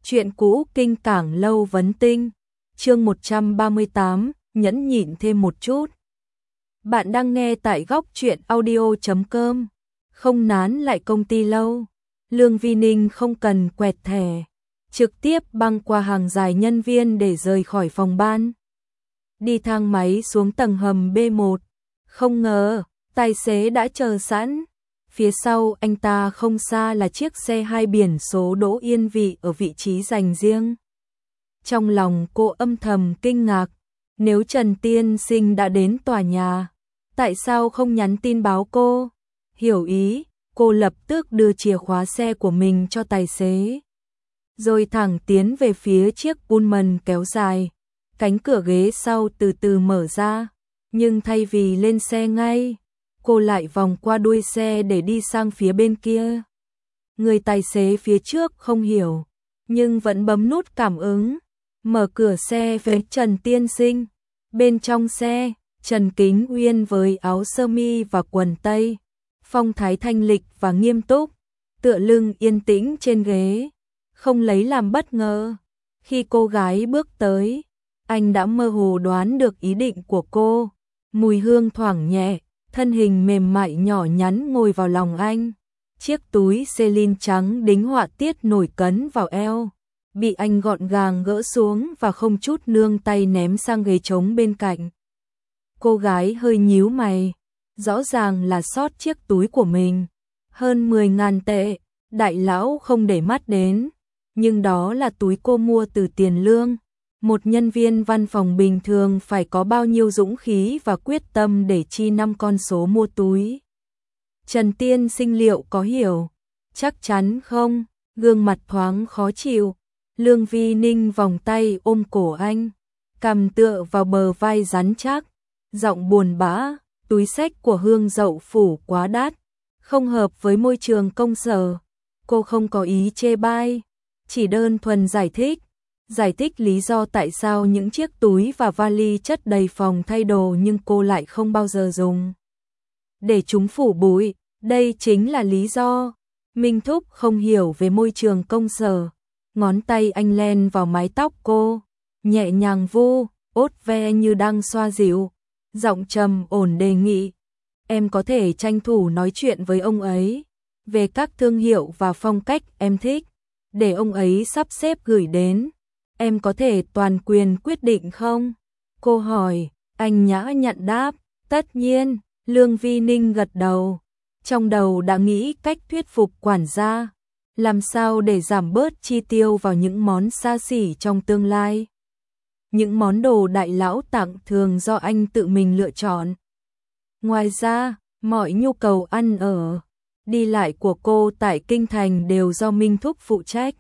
Chuyện cũ kinh cảng lâu vấn tinh. Chương 138, nhẫn nhịn thêm một chút. Bạn đang nghe tại góc truyện audio.com. Không nán lại công ty lâu, Lương Vi Ninh không cần quẹt thẻ, trực tiếp băng qua hàng dài nhân viên để rời khỏi phòng ban. Đi thang máy xuống tầng hầm B1, không ngờ tài xế đã chờ sẵn. Phía sau anh ta không xa là chiếc xe 2 biển số đỗ yên vị ở vị trí dành riêng. Trong lòng cô âm thầm kinh ngạc, nếu Trần Tiên Sinh đã đến tòa nhà, tại sao không nhắn tin báo cô? Hiểu ý, cô lập tức đưa chìa khóa xe của mình cho tài xế, rồi thẳng tiến về phía chiếc Pullman kéo dài. Cánh cửa ghế sau từ từ mở ra, nhưng thay vì lên xe ngay, cô lại vòng qua đuôi xe để đi sang phía bên kia. Người tài xế phía trước không hiểu, nhưng vẫn bấm nút cảm ứng, mở cửa xe với Trần Tiên Sinh. Bên trong xe, Trần Kính Uyên với áo sơ mi và quần tây, phong thái thanh lịch và nghiêm túc, tựa lưng yên tĩnh trên ghế, không lấy làm bất ngờ. Khi cô gái bước tới, anh đã mơ hồ đoán được ý định của cô. Mùi hương thoảng nhẹ, thân hình mềm mại nhỏ nhắn ngồi vào lòng anh. Chiếc túi Celine trắng đính họa tiết nổi cấn vào eo, bị anh gọn gàng gỡ xuống và không chút nương tay ném sang ghế trống bên cạnh. Cô gái hơi nhíu mày, rõ ràng là sót chiếc túi của mình. Hơn 10.000 tệ, đại lão không để mắt đến, nhưng đó là túi cô mua từ tiền lương. Một nhân viên văn phòng bình thường phải có bao nhiêu dũng khí và quyết tâm để chi 5 con số mua túi. Trần Tiên Sinh liệu có hiểu? Chắc chắn không, gương mặt thoáng khó chịu. Lương Vi Ninh vòng tay ôm cổ anh, cằm tựa vào bờ vai rắn chắc, giọng buồn bã, túi xách của Hương Dậu Phủ quá đắt, không hợp với môi trường công sở. Cô không có ý chê bai, chỉ đơn thuần giải thích lý do tại sao những chiếc túi và vali chất đầy phòng thay đồ nhưng cô lại không bao giờ dùng, để chúng phủ bụi. Đây chính là lý do. Minh Thúc không hiểu về môi trường công sở. Ngón tay anh len vào mái tóc cô, nhẹ nhàng vu, ốt ve như đang xoa dịu. Giọng trầm ổn đề nghị, em có thể tranh thủ nói chuyện với ông ấy về các thương hiệu và phong cách em thích, để ông ấy sắp xếp gửi đến. Em có thể toàn quyền quyết định không? Cô hỏi. Anh nhã nhặn đáp, tất nhiên. Lương Vi Ninh gật đầu, trong đầu đã nghĩ cách thuyết phục quản gia, làm sao để giảm bớt chi tiêu vào những món xa xỉ trong tương lai. Những món đồ đại lão tặng thường do anh tự mình lựa chọn. Ngoài ra, mọi nhu cầu ăn ở, đi lại của cô tại Kinh Thành đều do Minh Thúc phụ trách.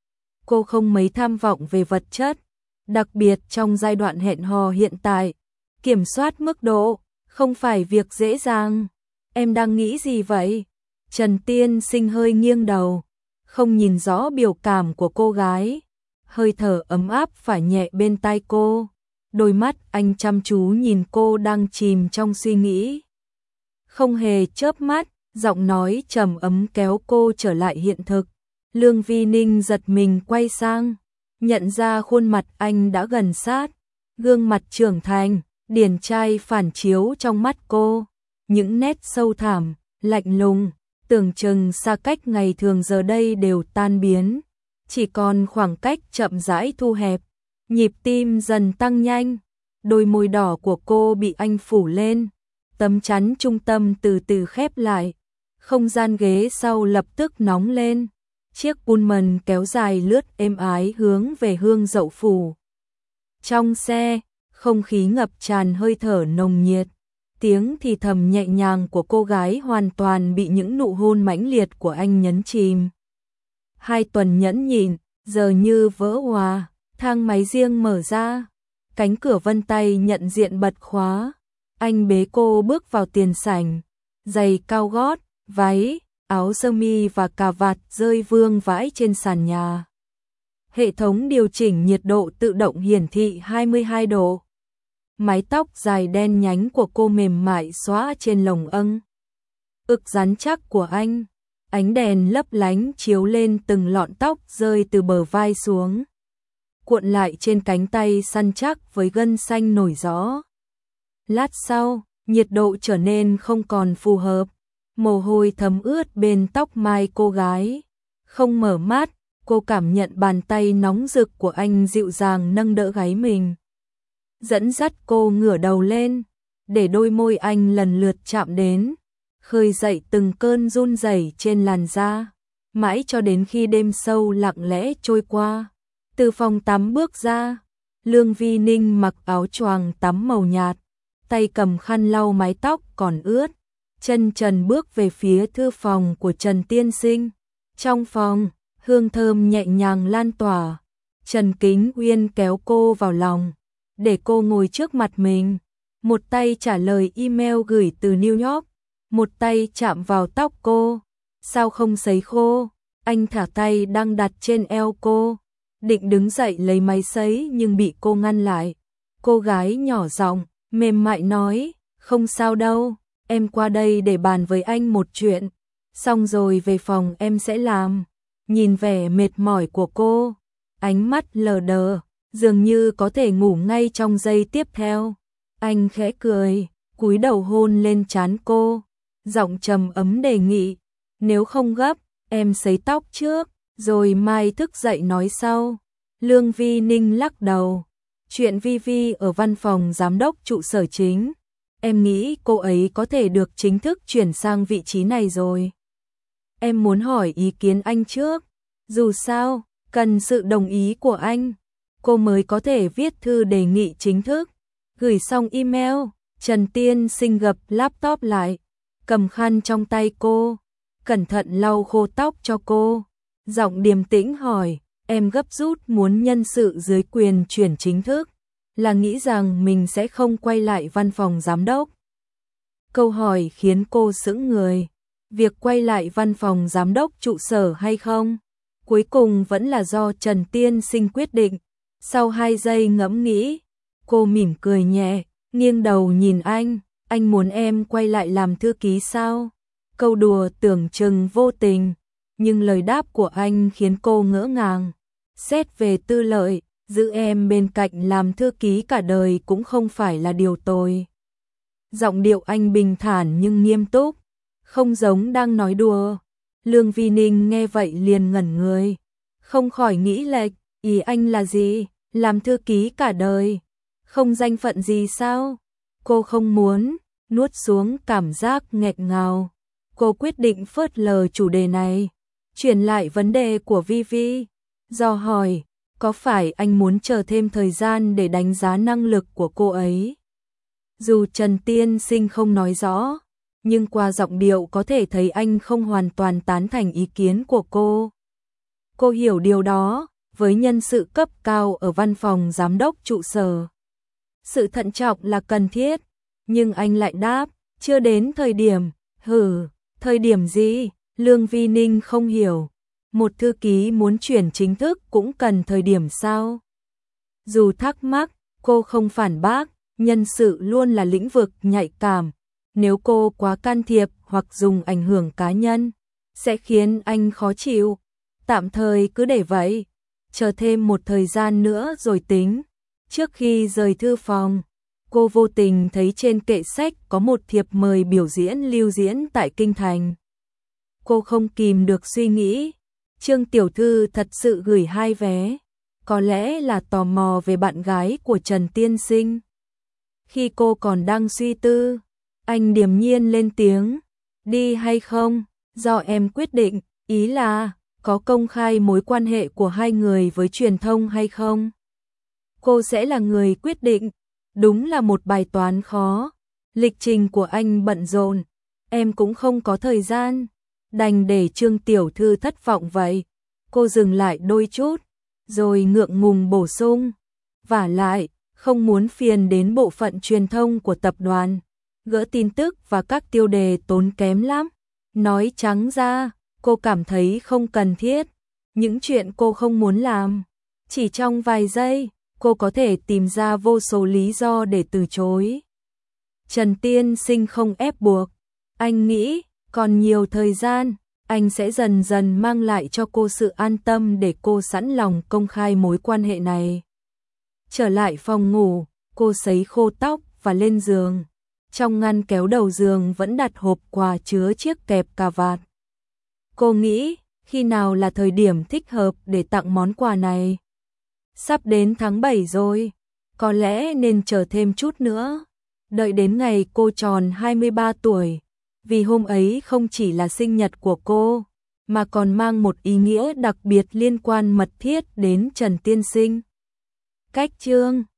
Cô không mấy tham vọng về vật chất, đặc biệt trong giai đoạn hẹn hò hiện tại. Kiểm soát mức độ không phải việc dễ dàng. Em đang nghĩ gì vậy? Trần Tiên Sinh hơi nghiêng đầu, không nhìn rõ biểu cảm của cô gái. Hơi thở ấm áp phả nhẹ bên tai cô. Đôi mắt anh chăm chú nhìn cô đang chìm trong suy nghĩ, không hề chớp mắt. Giọng nói trầm ấm kéo cô trở lại hiện thực. Lương Vi Ninh giật mình quay sang, nhận ra khuôn mặt anh đã gần sát, gương mặt trưởng thành, điển trai phản chiếu trong mắt cô. Những nét sâu thẳm, lạnh lùng, tưởng chừng xa cách ngày thường giờ đây đều tan biến, chỉ còn khoảng cách chậm rãi thu hẹp. Nhịp tim dần tăng nhanh, đôi môi đỏ của cô bị anh phủ lên, tấm chắn trung tâm từ từ khép lại, không gian ghế sau lập tức nóng lên. Chiếc Pullman kéo dài lướt êm ái hướng về Hương Dậu Phủ. Trong xe, không khí ngập tràn hơi thở nồng nhiệt, tiếng thì thầm nhẹ nhàng của cô gái hoàn toàn bị những nụ hôn mãnh liệt của anh nhấn chìm. 2 tuần nhẫn nhịn, giờ như vỡ òa. Thang máy riêng mở ra, cánh cửa vân tay nhận diện bật khóa. Anh bế cô bước vào tiền sảnh, giày cao gót, váy, áo sơ mi và cà vạt rơi vương vãi trên sàn nhà. Hệ thống điều chỉnh nhiệt độ tự động hiển thị 22 độ. Mái tóc dài đen nhánh của cô mềm mại xõa trên lồng âng. Ực rắn chắc của anh, ánh đèn lấp lánh chiếu lên từng lọn tóc rơi từ bờ vai xuống, cuộn lại trên cánh tay săn chắc với gân xanh nổi gió. Lát sau, nhiệt độ trở nên không còn phù hợp, mồ hôi thấm ướt bên tóc mai cô gái. Không mở mắt, cô cảm nhận bàn tay nóng rực của anh dịu dàng nâng đỡ gáy mình. Dẫn dắt cô ngửa đầu lên, để đôi môi anh lần lượt chạm đến, khơi dậy từng cơn run rẩy trên làn da, mãi cho đến khi đêm sâu lặng lẽ trôi qua. Từ phòng tắm bước ra, Lương Vi Ninh mặc áo choàng tắm màu nhạt, tay cầm khăn lau mái tóc còn ướt, chân trần bước về phía thư phòng của Trần Tiên Sinh. Trong phòng, hương thơm nhẹ nhàng lan tỏa. Trần Kính Uyên kéo cô vào lòng, để cô ngồi trước mặt mình. Một tay trả lời email gửi từ New York, một tay chạm vào tóc cô. Sao không sấy khô? Anh thả tay đang đặt trên eo cô, định đứng dậy lấy máy sấy nhưng bị cô ngăn lại. Cô gái nhỏ giọng, mềm mại nói, không sao đâu, em qua đây để bàn với anh một chuyện, xong rồi về phòng em sẽ làm. Nhìn vẻ mệt mỏi của cô, ánh mắt lờ đờ, dường như có thể ngủ ngay trong giây tiếp theo. Anh khẽ cười, cúi đầu hôn lên trán cô, giọng trầm ấm đề nghị, nếu không gấp, em sấy tóc trước, rồi mai thức dậy nói sau. Lương Vi Ninh lắc đầu, chuyện Vi Vi ở văn phòng giám đốc trụ sở chính, em nghĩ cô ấy có thể được chính thức chuyển sang vị trí này rồi. Em muốn hỏi ý kiến anh trước, dù sao, cần sự đồng ý của anh, cô mới có thể viết thư đề nghị chính thức. Gửi xong email, Trần Tiên Sinh gập laptop lại, cầm khăn trong tay cô, cẩn thận lau khô tóc cho cô, giọng điềm tĩnh hỏi, em gấp rút muốn nhân sự dưới quyền chuyển chính thức, là nghĩ rằng mình sẽ không quay lại văn phòng giám đốc. Câu hỏi khiến cô sững người, việc quay lại văn phòng giám đốc trụ sở hay không, cuối cùng vẫn là do Trần Tiên Sinh quyết định. Sau 2 giây ngẫm nghĩ, cô mỉm cười nhẹ, nghiêng đầu nhìn anh muốn em quay lại làm thư ký sao? Câu đùa tưởng chừng vô tình, nhưng lời đáp của anh khiến cô ngỡ ngàng. Xét về tư lợi, giữ em bên cạnh làm thư ký cả đời cũng không phải là điều tồi. Giọng điệu anh bình thản nhưng nghiêm túc, không giống đang nói đùa. Lương Vi Ninh nghe vậy liền ngẩn người, không khỏi nghĩ lệch, ý anh là gì? Làm thư ký cả đời, không danh phận gì sao? Cô không muốn nuốt xuống cảm giác nghẹt ngào. Cô quyết định phớt lờ chủ đề này, chuyển lại vấn đề của Vi Vi, dò hỏi, có phải anh muốn chờ thêm thời gian để đánh giá năng lực của cô ấy? Dù Trần Tiên Sinh không nói rõ, nhưng qua giọng điệu có thể thấy anh không hoàn toàn tán thành ý kiến của cô. Cô hiểu điều đó, với nhân sự cấp cao ở văn phòng giám đốc trụ sở, sự thận trọng là cần thiết, nhưng anh lại đáp, chưa đến thời điểm. Thời điểm gì? Lương Vi Ninh không hiểu, một thư ký muốn chuyển chính thức cũng cần thời điểm sao? Dù thắc mắc, cô không phản bác, nhân sự luôn là lĩnh vực nhạy cảm, nếu cô quá can thiệp hoặc dùng ảnh hưởng cá nhân, sẽ khiến anh khó chịu. Tạm thời cứ để vậy, chờ thêm một thời gian nữa rồi tính. Trước khi rời thư phòng, cô vô tình thấy trên kệ sách có một thiệp mời biểu diễn lưu diễn tại Kinh Thành. Cô không kìm được suy nghĩ, Trương tiểu thư thật sự gửi 2 vé, có lẽ là tò mò về bạn gái của Trần Tiên Sinh. Khi cô còn đang suy tư, anh điềm nhiên lên tiếng, đi hay không, do em quyết định, ý là có công khai mối quan hệ của 2 người với truyền thông hay không? Cô sẽ là người quyết định, đúng là một bài toán khó. Lịch trình của anh bận rộn, em cũng không có thời gian, đành để Trương tiểu thư thất vọng vậy. Cô dừng lại đôi chút, rồi ngượng ngùng bổ sung, vả lại, không muốn phiền đến bộ phận truyền thông của tập đoàn, gỡ tin tức và các tiêu đề tốn kém lắm. Nói trắng ra, cô cảm thấy không cần thiết, những chuyện cô không muốn làm. Chỉ trong vài giây, cô có thể tìm ra vô số lý do để từ chối. Trần Tiên Sinh không ép buộc, anh nghĩ còn nhiều thời gian, anh sẽ dần dần mang lại cho cô sự an tâm để cô sẵn lòng công khai mối quan hệ này. Trở lại phòng ngủ, cô sấy khô tóc và lên giường. Trong ngăn kéo đầu giường vẫn đặt hộp quà chứa chiếc kẹp cà vạt. Cô nghĩ, khi nào là thời điểm thích hợp để tặng món quà này? Sắp đến tháng 7 rồi, có lẽ nên chờ thêm chút nữa. Đợi đến ngày cô tròn 23 tuổi, vì hôm ấy không chỉ là sinh nhật của cô, mà còn mang một ý nghĩa đặc biệt liên quan mật thiết đến Trần Tiên Sinh. Cách chương